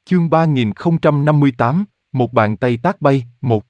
Chương 3058, một bàn tay tát bay, một.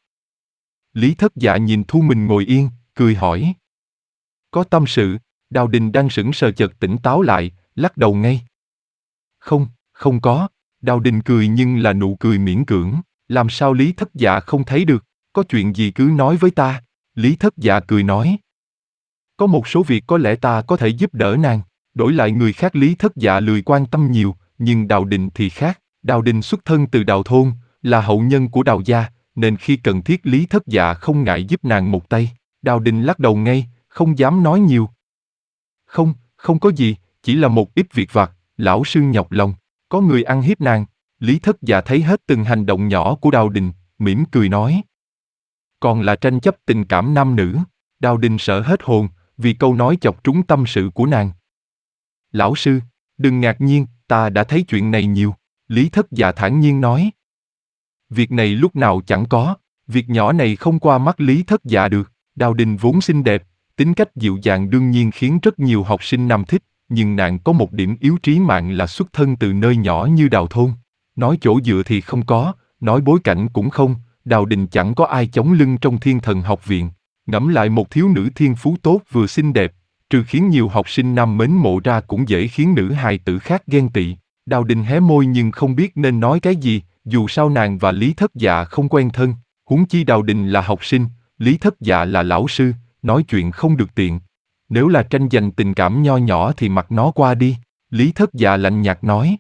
Lý Thất Dạ nhìn Thu Mình ngồi yên, cười hỏi. Có tâm sự, Đào Đình đang sững sờ chợt tỉnh táo lại, lắc đầu ngay. Không, không có, Đào Đình cười nhưng là nụ cười miễn cưỡng, làm sao Lý Thất Dạ không thấy được, có chuyện gì cứ nói với ta, Lý Thất Dạ cười nói. Có một số việc có lẽ ta có thể giúp đỡ nàng, đổi lại người khác Lý Thất Dạ lười quan tâm nhiều, nhưng Đào Đình thì khác. Đào Đình xuất thân từ Đào thôn, là hậu nhân của Đào gia, nên khi cần thiết Lý Thất Dạ không ngại giúp nàng một tay. Đào Đình lắc đầu ngay, không dám nói nhiều. Không, không có gì, chỉ là một ít việc vặt, lão sư nhọc lòng, có người ăn hiếp nàng. Lý Thất Dạ thấy hết từng hành động nhỏ của Đào Đình, mỉm cười nói. Còn là tranh chấp tình cảm nam nữ, Đào Đình sợ hết hồn, vì câu nói chọc trúng tâm sự của nàng. Lão sư, đừng ngạc nhiên, ta đã thấy chuyện này nhiều. Lý Thất Dạ thản nhiên nói. Việc này lúc nào chẳng có, việc nhỏ này không qua mắt Lý Thất Dạ được. Đào Đình vốn xinh đẹp, tính cách dịu dàng đương nhiên khiến rất nhiều học sinh nam thích, nhưng nàng có một điểm yếu trí mạng là xuất thân từ nơi nhỏ như Đào thôn. Nói chỗ dựa thì không có, nói bối cảnh cũng không, Đào Đình chẳng có ai chống lưng trong Thiên Thần học viện. Ngẫm lại một thiếu nữ thiên phú tốt vừa xinh đẹp, trừ khiến nhiều học sinh nam mến mộ ra cũng dễ khiến nữ hài tử khác ghen tị. Đào Đình hé môi nhưng không biết nên nói cái gì, dù sao nàng và Lý Thất Dạ không quen thân, huống chi Đào Đình là học sinh, Lý Thất Dạ là lão sư, nói chuyện không được tiện. Nếu là tranh giành tình cảm nho nhỏ thì mặc nó qua đi, Lý Thất Dạ lạnh nhạt nói.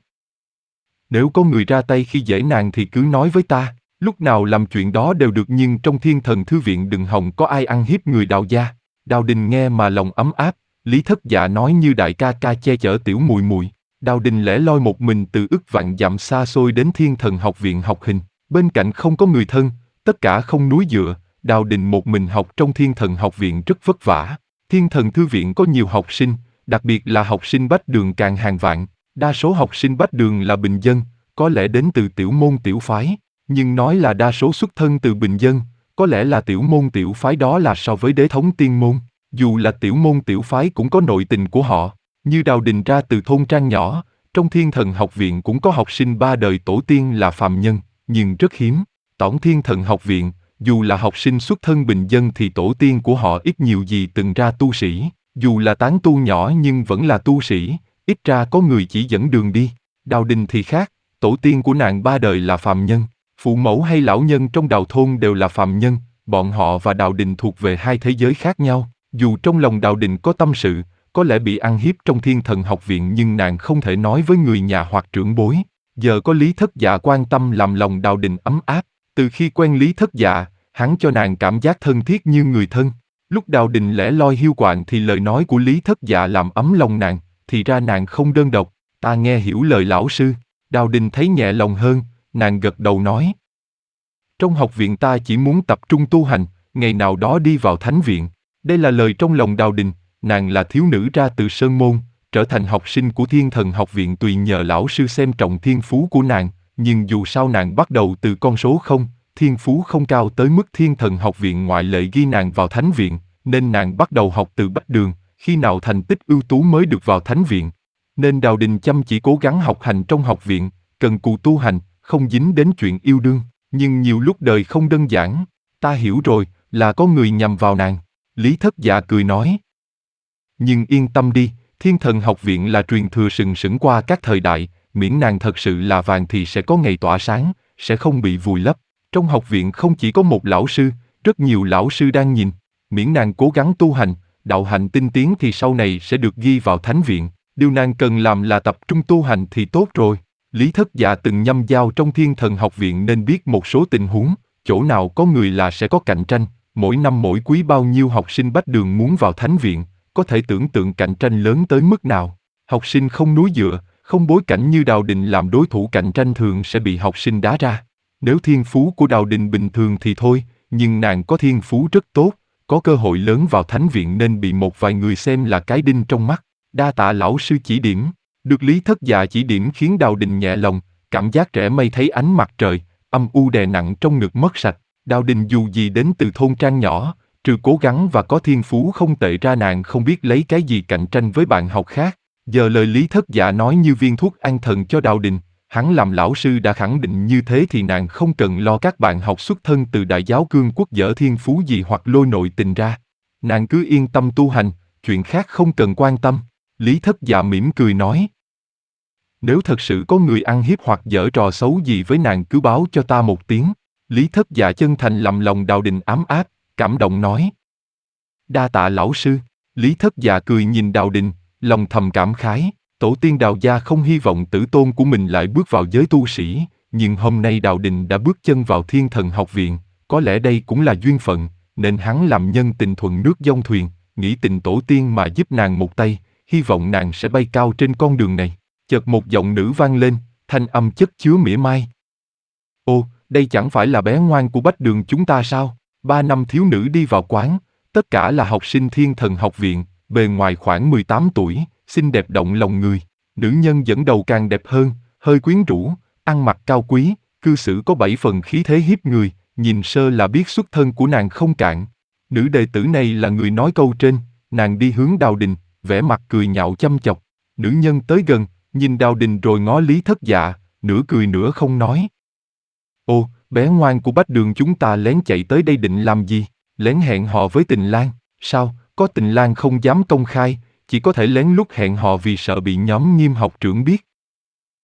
Nếu có người ra tay khi dễ nàng thì cứ nói với ta, lúc nào làm chuyện đó đều được, nhưng trong Thiên Thần thư viện đừng hòng có ai ăn hiếp người Đào gia. Đào Đình nghe mà lòng ấm áp, Lý Thất Dạ nói như đại ca ca che chở tiểu mùi mùi. Đào Đình lẻ loi một mình từ ức vạn dặm xa xôi đến Thiên Thần học viện học hình, bên cạnh không có người thân, tất cả không núi dựa, Đào Đình một mình học trong Thiên Thần học viện rất vất vả. Thiên Thần thư viện có nhiều học sinh, đặc biệt là học sinh bách đường càng hàng vạn, đa số học sinh bách đường là bình dân, có lẽ đến từ tiểu môn tiểu phái, nhưng nói là đa số xuất thân từ bình dân, có lẽ là tiểu môn tiểu phái đó là so với đế thống tiên môn, dù là tiểu môn tiểu phái cũng có nội tình của họ. Như Đào Đình ra từ thôn trang nhỏ, trong Thiên Thần học viện cũng có học sinh ba đời tổ tiên là phàm nhân, nhưng rất hiếm. Tổng Thiên Thần học viện, dù là học sinh xuất thân bình dân thì tổ tiên của họ ít nhiều gì từng ra tu sĩ, dù là tán tu nhỏ nhưng vẫn là tu sĩ, ít ra có người chỉ dẫn đường đi. Đào Đình thì khác, tổ tiên của nàng ba đời là phàm nhân, phụ mẫu hay lão nhân trong Đào thôn đều là phàm nhân, bọn họ và Đào Đình thuộc về hai thế giới khác nhau. Dù trong lòng Đào Đình có tâm sự, có lẽ bị ăn hiếp trong Thiên Thần học viện nhưng nàng không thể nói với người nhà hoặc trưởng bối. Giờ có Lý Thất Dạ quan tâm làm lòng Đào Đình ấm áp. Từ khi quen Lý Thất Dạ, hắn cho nàng cảm giác thân thiết như người thân. Lúc Đào Đình lẻ loi hiu quạnh thì lời nói của Lý Thất Dạ làm ấm lòng nàng, thì ra nàng không đơn độc. Ta nghe hiểu lời lão sư. Đào Đình thấy nhẹ lòng hơn, nàng gật đầu nói. Trong học viện ta chỉ muốn tập trung tu hành, ngày nào đó đi vào thánh viện. Đây là lời trong lòng Đào Đình. Nàng là thiếu nữ ra từ Sơn Môn, trở thành học sinh của Thiên Thần học viện tùy nhờ lão sư xem trọng thiên phú của nàng, nhưng dù sao nàng bắt đầu từ con số 0, thiên phú không cao tới mức Thiên Thần học viện ngoại lệ ghi nàng vào thánh viện, nên nàng bắt đầu học từ bách đường, khi nào thành tích ưu tú mới được vào thánh viện. Nên Đào Đình chăm chỉ cố gắng học hành trong học viện, cần cù tu hành, không dính đến chuyện yêu đương, nhưng nhiều lúc đời không đơn giản. Ta hiểu rồi, là có người nhằm vào nàng. Lý Thất Dạ cười nói. Nhưng yên tâm đi, Thiên Thần học viện là truyền thừa sừng sững qua các thời đại, miễn nàng thật sự là vàng thì sẽ có ngày tỏa sáng, sẽ không bị vùi lấp. Trong học viện không chỉ có một lão sư, rất nhiều lão sư đang nhìn, miễn nàng cố gắng tu hành, đạo hành tinh tiến thì sau này sẽ được ghi vào thánh viện. Điều nàng cần làm là tập trung tu hành thì tốt rồi. Lý Thất Dạ từng nhâm dao trong Thiên Thần học viện nên biết một số tình huống, chỗ nào có người là sẽ có cạnh tranh, mỗi năm mỗi quý bao nhiêu học sinh bách đường muốn vào thánh viện. Có thể tưởng tượng cạnh tranh lớn tới mức nào. Học sinh không núi dựa, không bối cảnh như Đào Đình làm đối thủ cạnh tranh thường sẽ bị học sinh đá ra. Nếu thiên phú của Đào Đình bình thường thì thôi, nhưng nàng có thiên phú rất tốt, có cơ hội lớn vào thánh viện nên bị một vài người xem là cái đinh trong mắt. Đa tạ lão sư chỉ điểm. Được Lý Thất Dạ chỉ điểm khiến Đào Đình nhẹ lòng, cảm giác trẻ mây thấy ánh mặt trời, âm u đè nặng trong ngực mất sạch. Đào Đình dù gì đến từ thôn trang nhỏ, trừ cố gắng và có thiên phú không tệ ra nàng không biết lấy cái gì cạnh tranh với bạn học khác. Giờ lời Lý Thất Dạ nói như viên thuốc an thần cho Đào Đình, Hắn làm lão sư đã khẳng định như thế thì nàng không cần lo các bạn học xuất thân từ Đại giáo Cương Quốc dở thiên phú gì hoặc lôi nội tình ra. Nàng cứ yên tâm tu hành, chuyện khác không cần quan tâm. Lý Thất Dạ mỉm cười nói. Nếu thật sự có người ăn hiếp hoặc giở trò xấu gì với nàng cứ báo cho ta một tiếng. Lý Thất Dạ chân thành lầm lòng Đào Đình ấm áp, cảm động nói. Đa tạ lão sư. Lý Thất Dạ cười nhìn Đào Đình, lòng thầm cảm khái. Tổ tiên Đào gia không hy vọng tử tôn của mình lại bước vào giới tu sĩ, nhưng hôm nay Đào Đình đã bước chân vào Thiên Thần Học Viện, có lẽ đây cũng là duyên phận, nên hắn làm nhân tình thuận nước dông thuyền, nghĩ tình tổ tiên mà giúp nàng một tay, hy vọng nàng sẽ bay cao trên con đường này. Chợt một giọng nữ vang lên, thanh âm chất chứa mỉa mai. Ô, đây chẳng phải là bé ngoan của Bách Đường chúng ta sao? 3 năm thiếu nữ đi vào quán, tất cả là học sinh Thiên Thần Học Viện, bề ngoài khoảng 18 tuổi, xinh đẹp động lòng người. Nữ nhân dẫn đầu càng đẹp hơn, hơi quyến rũ, ăn mặc cao quý, cư xử có 7 phần khí thế hiếp người, nhìn sơ là biết xuất thân của nàng không cạn. Nữ đệ tử này là người nói câu trên, nàng đi hướng Đào Đình, vẻ mặt cười nhạo chăm chọc. Nữ nhân tới gần, nhìn Đào Đình rồi ngó Lý Thất Dạ, nửa cười nửa không nói. Ô, bé ngoan của Bách Đường chúng ta lén chạy tới đây định làm gì? Lén hẹn hò với Tình Lang, sao? Có Tình Lang không dám công khai, chỉ có thể lén lút hẹn hò vì sợ bị nhóm Nghiêm học trưởng biết.